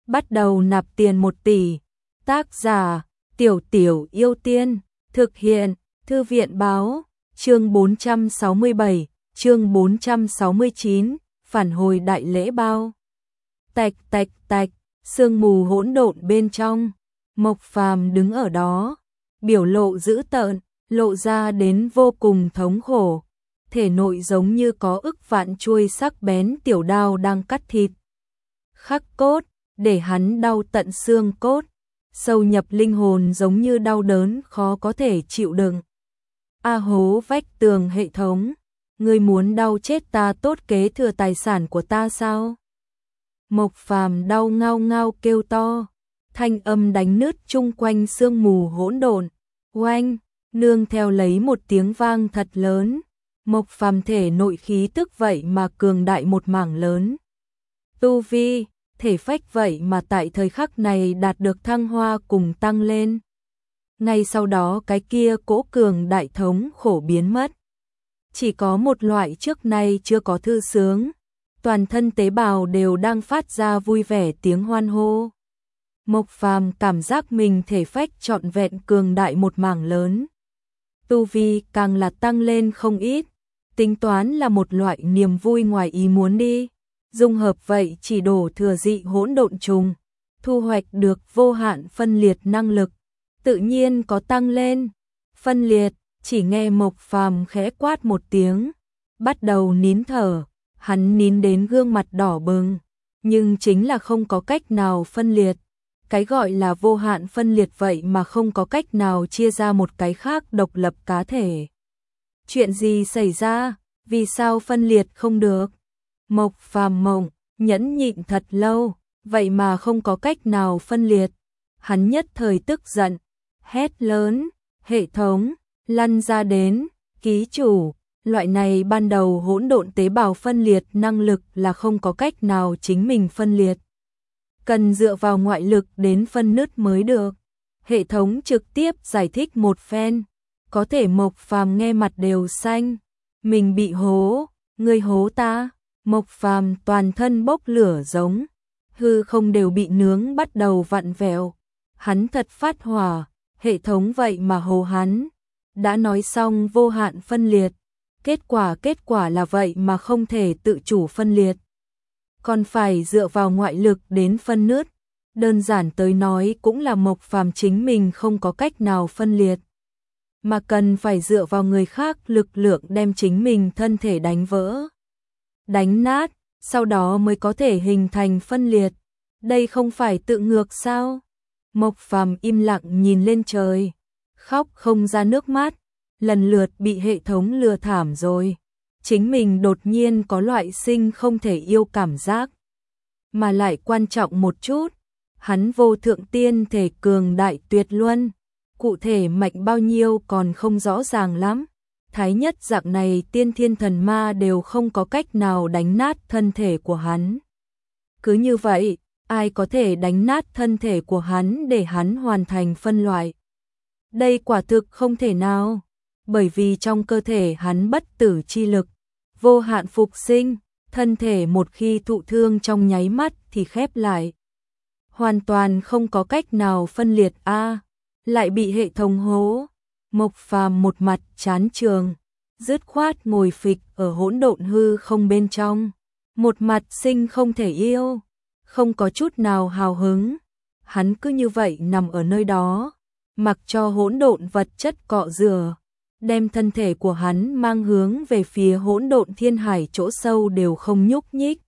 bắt đầu nạp tiền 1 tỷ. Tác giả Tiểu Tiểu Yêu Tiên, thực hiện Thư viện Báo, chương 467, chương 469, phản hồi đại lễ bao. Tạch tạch tạch, sương mù hỗn độn bên trong, Mộc Phàm đứng ở đó, biểu lộ dữ tợn, lộ ra đến vô cùng thống khổ, thể nội giống như có ức vạn chuôi sắc bén tiểu đao đang cắt thịt. Khắc cốt, để hắn đau tận xương cốt, sâu nhập linh hồn giống như đau đớn khó có thể chịu đựng. A hố vách tường hệ thống, ngươi muốn đau chết ta tốt kế thừa tài sản của ta sao? Mộc Phàm đau ngao ngao kêu to, thanh âm đánh nứt chung quanh sương mù hỗn độn. Oanh, nương theo lấy một tiếng vang thật lớn, Mộc Phàm thể nội khí tức vậy mà cường đại một mảng lớn. Tu vi, thể phách vậy mà tại thời khắc này đạt được thăng hoa cùng tăng lên. Ngay sau đó cái kia cỗ cường đại thống khổ biến mất. Chỉ có một loại trước nay chưa có thư sướng, toàn thân tế bào đều đang phát ra vui vẻ tiếng hoan hô. Mộc Phàm cảm giác mình thể phách trọn vẹn cường đại một mảng lớn. Tu vi càng là tăng lên không ít, tính toán là một loại niềm vui ngoài ý muốn đi. Dung hợp vậy chỉ đổ thừa dị hỗn độn trùng, thu hoạch được vô hạn phân liệt năng lực, tự nhiên có tăng lên. Phân liệt, chỉ nghe Mộc Phàm khẽ quát một tiếng, bắt đầu nín thở, hắn nín đến gương mặt đỏ bừng, nhưng chính là không có cách nào phân liệt. Cái gọi là vô hạn phân liệt vậy mà không có cách nào chia ra một cái khác độc lập cá thể. Chuyện gì xảy ra, vì sao phân liệt không được? Mộc Phàm mộng, nhẫn nhịn thật lâu, vậy mà không có cách nào phân liệt. Hắn nhất thời tức giận, hét lớn, hệ thống, lăn ra đến, ký chủ, loại này ban đầu hỗn độn tế bào phân liệt năng lực là không có cách nào chính mình phân liệt. Cần dựa vào ngoại lực đến phân nứt mới được. Hệ thống trực tiếp giải thích một phen, có thể Mộc Phàm nghe mặt đều xanh. Mình bị hố, ngươi hố ta. Mộc Phàm toàn thân bốc lửa giống, hư không đều bị nướng bắt đầu vặn vẹo. Hắn thật phát hỏa, hệ thống vậy mà hố hắn. Đã nói xong vô hạn phân liệt, kết quả là vậy mà không thể tự chủ phân liệt. Còn phải dựa vào ngoại lực đến phân nứt, đơn giản tới nói cũng là Mộc Phàm chính mình không có cách nào phân liệt, mà cần phải dựa vào người khác lực lượng đem chính mình thân thể đánh vỡ, đánh nát, sau đó mới có thể hình thành phân liệt. Đây không phải tự ngược sao? Mộc Phàm im lặng nhìn lên trời, khóc không ra nước mắt, lần lượt bị hệ thống lừa thảm rồi. Chính mình đột nhiên có loại sinh không thể yêu cảm giác. Mà lại quan trọng một chút, hắn vô thượng tiên thể cường đại tuyệt luân, cụ thể mạnh bao nhiêu còn không rõ ràng lắm. Thái nhất dạng này tiên thiên thần ma đều không có cách nào đánh nát thân thể của hắn. Cứ như vậy, ai có thể đánh nát thân thể của hắn để hắn hoàn thành phân loại? Đây quả thực không thể nào, bởi vì trong cơ thể hắn bất tử chi lực, vô hạn phục sinh, thân thể một khi thụ thương trong nháy mắt thì khép lại. Hoàn toàn không có cách nào phân liệt lại bị hệ thống hố. Mộc Phàm một mặt chán trường, dứt khoát ngồi phịch ở hỗn độn hư không bên trong, một mặt sinh không thể yêu, không có chút nào hào hứng. Hắn cứ như vậy nằm ở nơi đó, mặc cho hỗn độn vật chất cọ rửa, đem thân thể của hắn mang hướng về phía hỗn độn thiên hải chỗ sâu đều không nhúc nhích.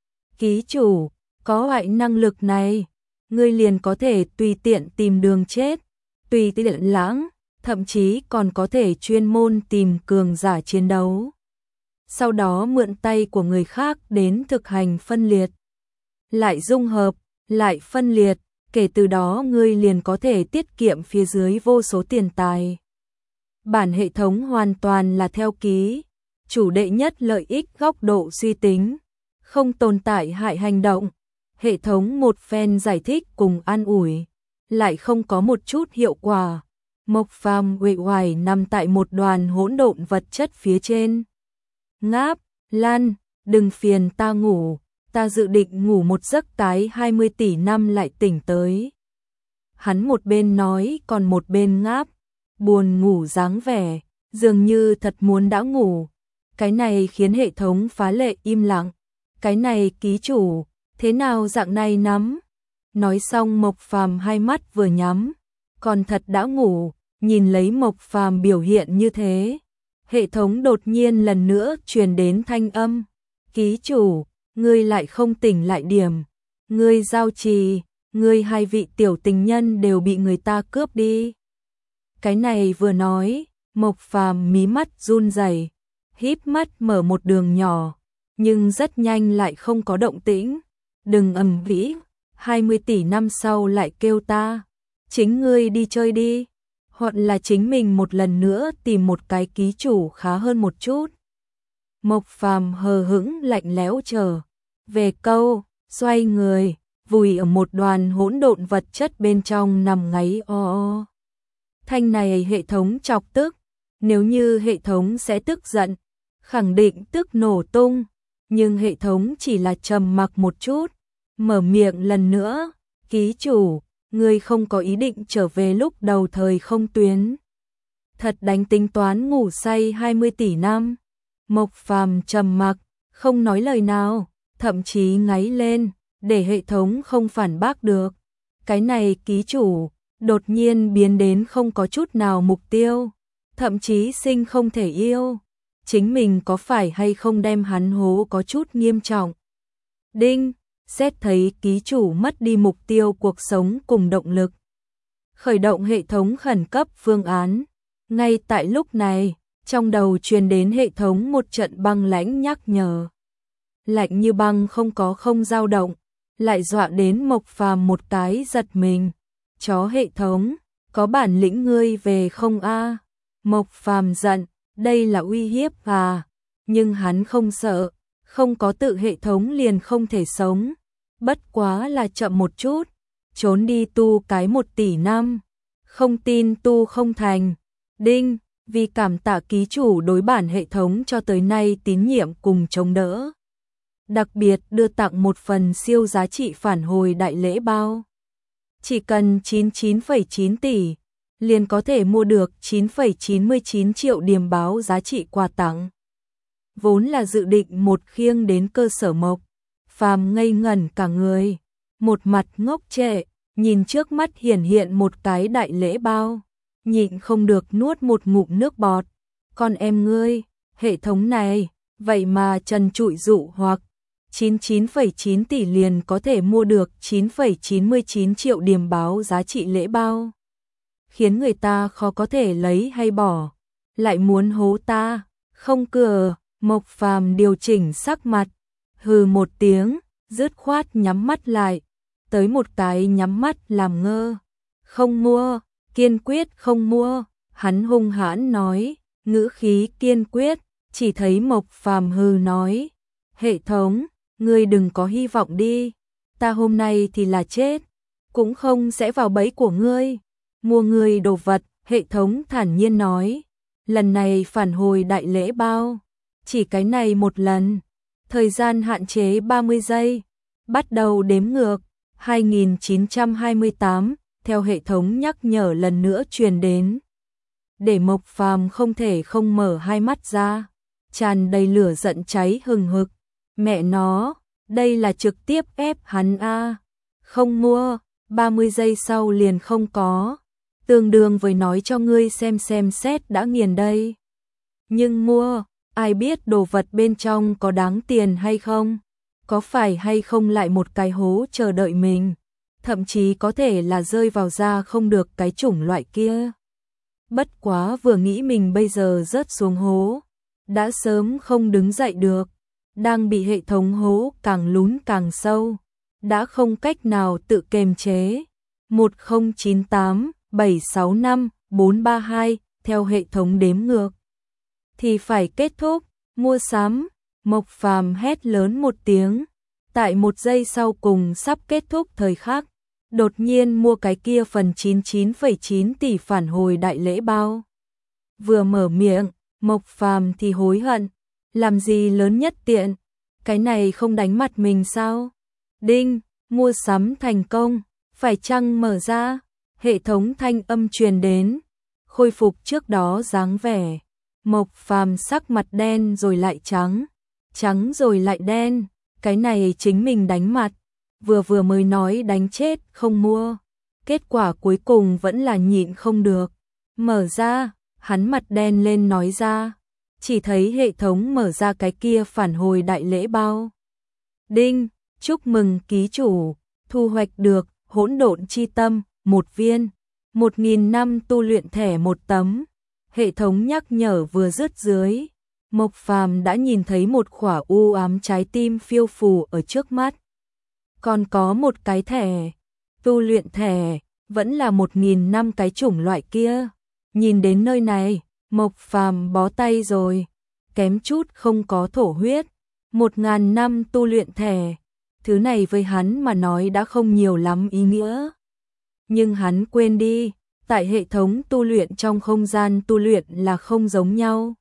Ký chủ, có loại năng lực này, ngươi liền có thể tùy tiện tìm đường chết, tùy tiện lãng, thậm chí còn có thể chuyên môn tìm cường giả chiến đấu. Sau đó mượn tay của người khác đến thực hành phân liệt, lại dung hợp, lại phân liệt, kể từ đó ngươi liền có thể tiết kiệm phía dưới vô số tiền tài. Bản hệ thống hoàn toàn là theo ký chủ đệ nhất lợi ích góc độ suy tính, không tồn tại hại hành động. Hệ thống một phen giải thích cùng an ủi, lại không có một chút hiệu quả. Mộc Phàm uể oải nằm tại một đoàn hỗn độn vật chất phía trên. Ngáp, Lan, đừng phiền ta ngủ, ta dự định ngủ một giấc tái 20 tỷ năm lại tỉnh tới. Hắn một bên nói còn một bên ngáp, buồn ngủ dáng vẻ, dường như thật muốn đã ngủ. Cái này khiến hệ thống phá lệ im lặng. Cái này ký chủ, thế nào dạng này nắm? Nói xong Mộc Phàm hai mắt vừa nhắm, còn thật đã ngủ, nhìn lấy Mộc Phàm biểu hiện như thế. Hệ thống đột nhiên lần nữa truyền đến thanh âm. Ký chủ, ngươi lại không tỉnh lại điểm. Ngươi giao trì, ngươi hai vị tiểu tình nhân đều bị người ta cướp đi. Cái này vừa nói, Mộc Phàm mí mắt run rẩy, híp mắt mở một đường nhỏ, nhưng rất nhanh lại không có động tĩnh. Đừng ầm ĩ, 20 tỷ năm sau lại kêu ta. Chính ngươi đi chơi đi, hoặc là chính mình một lần nữa tìm một cái ký chủ khá hơn một chút. Mộc Phàm hờ hững lạnh lẽo chờ. Về câu, xoay người, vùi ở một đoàn hỗn độn vật chất bên trong nằm ngáy o o. Thanh này hệ thống chọc tức, nếu như hệ thống sẽ tức giận, khẳng định tức nổ tung, nhưng hệ thống chỉ là trầm mặc một chút, mở miệng lần nữa, ký chủ, ngươi không có ý định trở về lúc đầu thời không tuyến. Thật đánh tính toán ngủ say 20 tỷ năm. Mộc Phàm trầm mặc, không nói lời nào, thậm chí ngáy lên, để hệ thống không phản bác được. Cái này ký chủ, đột nhiên biến đến không có chút nào mục tiêu, thậm chí sinh không thể yêu. Chính mình có phải hay không đem hắn hố có chút nghiêm trọng. Đinh, xét thấy ký chủ mất đi mục tiêu cuộc sống cùng động lực. Khởi động hệ thống khẩn cấp phương án. Ngay tại lúc này, trong đầu truyền đến hệ thống một trận băng lãnh nhắc nhở. Lạnh như băng không dao động, lại dọa đến Mộc Phàm một cái giật mình. Chó hệ thống, có bản lĩnh ngươi về không a? Mộc Phàm giận, đây là uy hiếp à? Nhưng hắn không sợ, không có tự hệ thống liền không thể sống. Bất quá là chậm một chút, trốn đi tu cái 1 tỷ năm. Không tin tu không thành. Đinh, vì cảm tạ ký chủ đối bản hệ thống cho tới nay tín nhiệm cùng chống đỡ. Đặc biệt đưa tặng một phần siêu giá trị phản hồi đại lễ bao. Chỉ cần 99,9 tỷ, liền có thể mua được 9,99 triệu điểm báo giá trị quà tặng. Vốn là dự định một khiêng đến cơ sở Mộc Phàm ngây ngẩn cả người, một mặt ngốc trệ, nhìn trước mắt hiện một cái đại lễ bao, nhịn không được nuốt một ngụm nước bọt. Con em ngươi, hệ thống này, vậy mà trần trụi dụ hoặc 99,9 tỷ liền có thể mua được 9,99 triệu điểm báo giá trị lễ bao. Khiến người ta khó có thể lấy hay bỏ, lại muốn hố ta, không cửa. Mộc Phàm điều chỉnh sắc mặt, hừ một tiếng, dứt khoát nhắm mắt lại, tới một cái nhắm mắt làm ngơ. Không mua, kiên quyết không mua, hắn hung hãn nói, ngữ khí kiên quyết. Chỉ thấy Mộc Phàm hừ nói, hệ thống, ngươi đừng có hy vọng đi, ta hôm nay thì là chết, cũng không sẽ vào bẫy của ngươi. Mua ngươi đồ vật, hệ thống thản nhiên nói, lần này phản hồi đại lễ bao, chỉ cái này một lần, thời gian hạn chế 30 giây, bắt đầu đếm ngược, 2928, theo hệ thống nhắc nhở lần nữa truyền đến. Để Mộc Phàm không thể không mở hai mắt ra, tràn đầy lửa giận cháy hừng hực. Mẹ nó, đây là trực tiếp ép hắn a. Không mua, 30 giây sau liền không có. Tương đương với nói cho ngươi xem xét đã nghiền đây. Nhưng mua, ai biết đồ vật bên trong có đáng tiền hay không? Có phải hay không lại một cái hố chờ đợi mình? Thậm chí có thể là rơi vào ra không được cái chủng loại kia. Bất quá vừa nghĩ mình bây giờ rớt xuống hố, đã sớm không đứng dậy được, đang bị hệ thống hố càng lún càng sâu, đã không cách nào tự kiềm chế. 1098 765 432 theo hệ thống đếm ngược thì phải kết thúc mua sắm. Mộc Phàm hét lớn một tiếng, tại một giây sau cùng sắp kết thúc thời khắc, đột nhiên mua cái kia phần 99,9 tỷ phản hồi đại lễ bao. Vừa mở miệng, Mộc Phàm thì hối hận, làm gì lớn nhất tiện, cái này không đánh mặt mình sao? Đinh, mua sắm thành công, phải chăng mở ra? Hệ thống thanh âm truyền đến, khôi phục trước đó dáng vẻ. Mộc Phàm sắc mặt đen rồi lại trắng, trắng rồi lại đen, cái này chính mình đánh mặt, vừa mới nói đánh chết không mua, kết quả cuối cùng vẫn là nhịn không được. Mở ra, hắn mặt đen lên nói ra, chỉ thấy hệ thống mở ra cái kia phản hồi đại lễ bao. Đinh, chúc mừng ký chủ, thu hoạch được hỗn độn chi tâm, 1 viên, 1000 năm tu luyện thẻ 1 tấm. Hệ thống nhắc nhở vừa dứt dưới, Mộc Phàm đã nhìn thấy một khỏa u ám trái tim phiêu phù ở trước mắt. Còn có một cái thẻ, tu luyện thẻ, vẫn là 1000 năm cái chủng loại kia. Nhìn đến nơi này, Mộc Phàm bó tay rồi, kém chút không có thổ huyết. 1000 năm tu luyện thẻ, thứ này với hắn mà nói đã không nhiều lắm ý nghĩa. Nhưng hắn quên đi, tại hệ thống tu luyện trong không gian tu luyện là không giống nhau.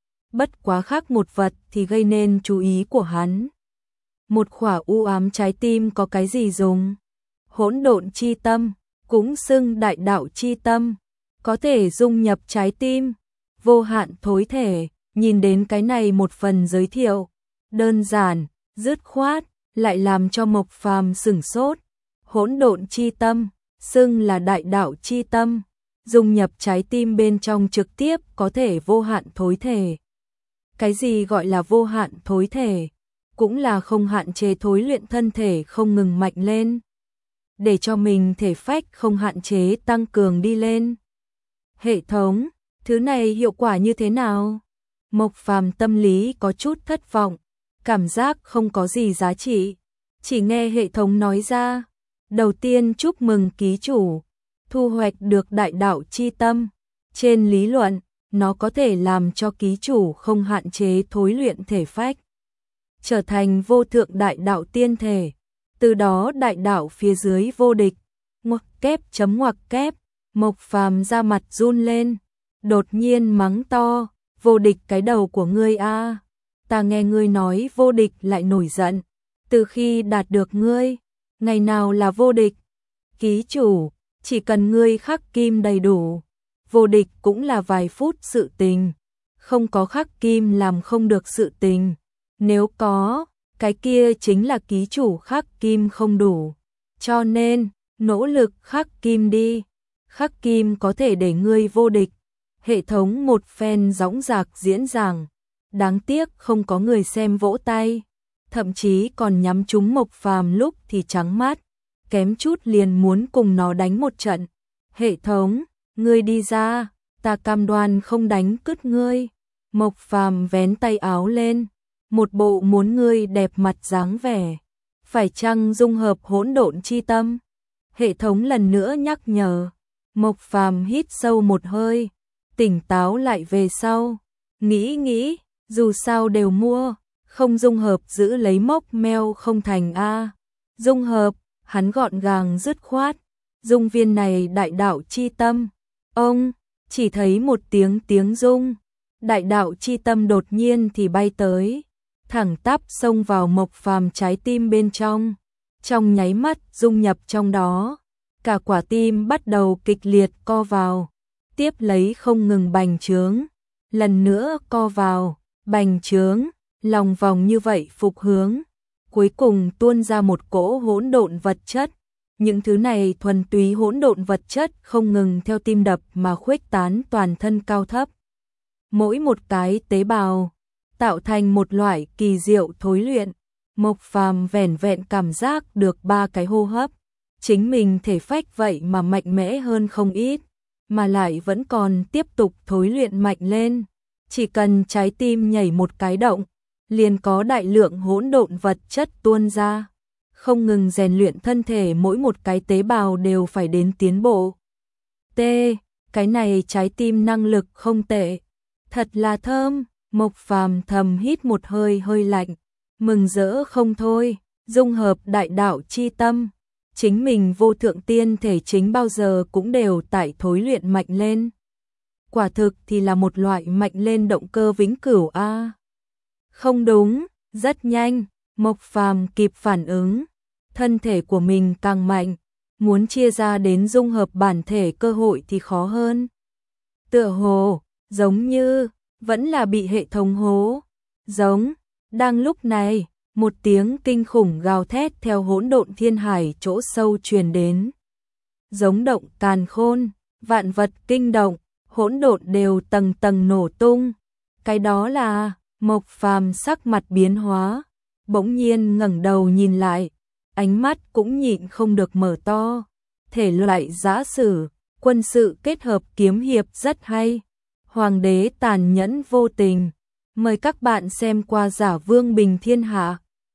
Bất quá khác một vật thì gây nên chú ý của hắn. Một khỏa u ám trái tim có cái gì dùng? Hỗn độn chi tâm, cũng xưng đại đạo chi tâm, có thể dung nhập trái tim, vô hạn thối thể. Nhìn đến cái này một phần giới thiệu, đơn giản, dứt khoát, lại làm cho Mộc Phàm sửng sốt. Hỗn độn chi tâm, xưng là đại đạo chi tâm, dung nhập trái tim bên trong trực tiếp có thể vô hạn thối thể. Cái gì gọi là vô hạn thối thể? Cũng là không hạn chế thối luyện thân thể không ngừng mạnh lên, để cho mình thể phách không hạn chế tăng cường đi lên. Hệ thống, thứ này hiệu quả như thế nào? Mộc Phàm tâm lý có chút thất vọng, cảm giác không có gì giá trị. Chỉ nghe hệ thống nói ra, đầu tiên chúc mừng ký chủ, thu hoạch được đại đạo chi tâm. Trên lý luận, nó có thể làm cho ký chủ không hạn chế thối luyện thể phách, trở thành vô thượng đại đạo tiên thể, từ đó đại đạo phía dưới vô địch. Ngoặc kép chấm ngoặc kép, Mộc Phàm ra mặt run lên, đột nhiên mắng to, vô địch cái đầu của ngươi a, ta nghe ngươi nói vô địch lại nổi giận, từ khi đạt được ngươi, ngày nào là vô địch? Ký chủ, chỉ cần ngươi khắc kim đầy đủ, vô địch cũng là vài phút sự tình, không có khắc kim làm không được sự tình, nếu có, cái kia chính là ký chủ khắc kim không đủ, cho nên, nỗ lực khắc kim đi, khắc kim có thể để ngươi vô địch. Hệ thống một phen dõng dạc diễn giảng, đáng tiếc không có người xem vỗ tay, thậm chí còn nhắm trúng Mộc Phàm lúc thì trắng mắt, kém chút liền muốn cùng nó đánh một trận. Hệ thống, ngươi đi ra, ta cam đoan không đánh cứt ngươi. Mộc Phàm vén tay áo lên, một bộ muốn ngươi đẹp mặt dáng vẻ. Phải chăng dung hợp hỗn độn chi tâm? Hệ thống lần nữa nhắc nhở. Mộc Phàm hít sâu một hơi, tỉnh táo lại về sau, nghĩ, dù sao đều mua, không dung hợp giữ lấy mốc meo không thành a. Dung hợp, hắn gọn gàng dứt khoát, dung viên này đại đạo chi tâm. Ông chỉ thấy một tiếng rung, đại đạo chi tâm đột nhiên thì bay tới, thẳng tắp xông vào Mộc Phàm trái tim bên trong, trong nháy mắt dung nhập trong đó, cả quả tim bắt đầu kịch liệt co vào, tiếp lấy không ngừng bành trướng, lần nữa co vào, bành trướng, lòng vòng như vậy phục hướng, cuối cùng tuôn ra một cỗ hỗn độn vật chất. Những thứ này thuần túy hỗn độn vật chất không ngừng theo tim đập mà khuếch tán toàn thân cao thấp. Mỗi một cái tế bào tạo thành một loại kỳ diệu thối luyện. Mộc Phàm vẻn vẹn cảm giác được 3 cái hô hấp, chính mình thể phách vậy mà mạnh mẽ hơn không ít, mà lại vẫn còn tiếp tục thối luyện mạnh lên. Chỉ cần trái tim nhảy một cái động, liền có đại lượng hỗn độn vật chất tuôn ra, không ngừng rèn luyện thân thể, mỗi một cái tế bào đều phải đến tiến bộ. Cái này trái tim năng lực không tệ, thật là thơm. Mộc Phàm thầm hít một hơi lạnh, mừng rỡ không thôi, dung hợp đại đạo chi tâm, chính mình vô thượng tiên thể chính bao giờ cũng đều tại thối luyện mạnh lên. Quả thực thì là một loại mạnh lên động cơ vĩnh cửu a. Không đúng, Rất nhanh, Mộc Phàm kịp phản ứng, thân thể của mình càng mạnh, muốn chia ra đến dung hợp bản thể cơ hội thì khó hơn. Tựa hồ, giống như, vẫn là bị hệ thống hố. Giống, đang lúc này, một tiếng kinh khủng gào thét theo hỗn độn thiên hải chỗ sâu truyền đến. Giống động càn khôn, vạn vật kinh động, hỗn độn đều tầng tầng nổ tung. Cái đó là, Mộc Phàm sắc mặt biến hóa, bỗng nhiên ngẩng đầu nhìn lại, ánh mắt cũng nhịn không được mở to. Thể loại giã sử, quân sự kết hợp kiếm hiệp rất hay. Hoàng đế tàn nhẫn vô tình. Mời các bạn xem qua Giả Vương Bình Thiên Hạ.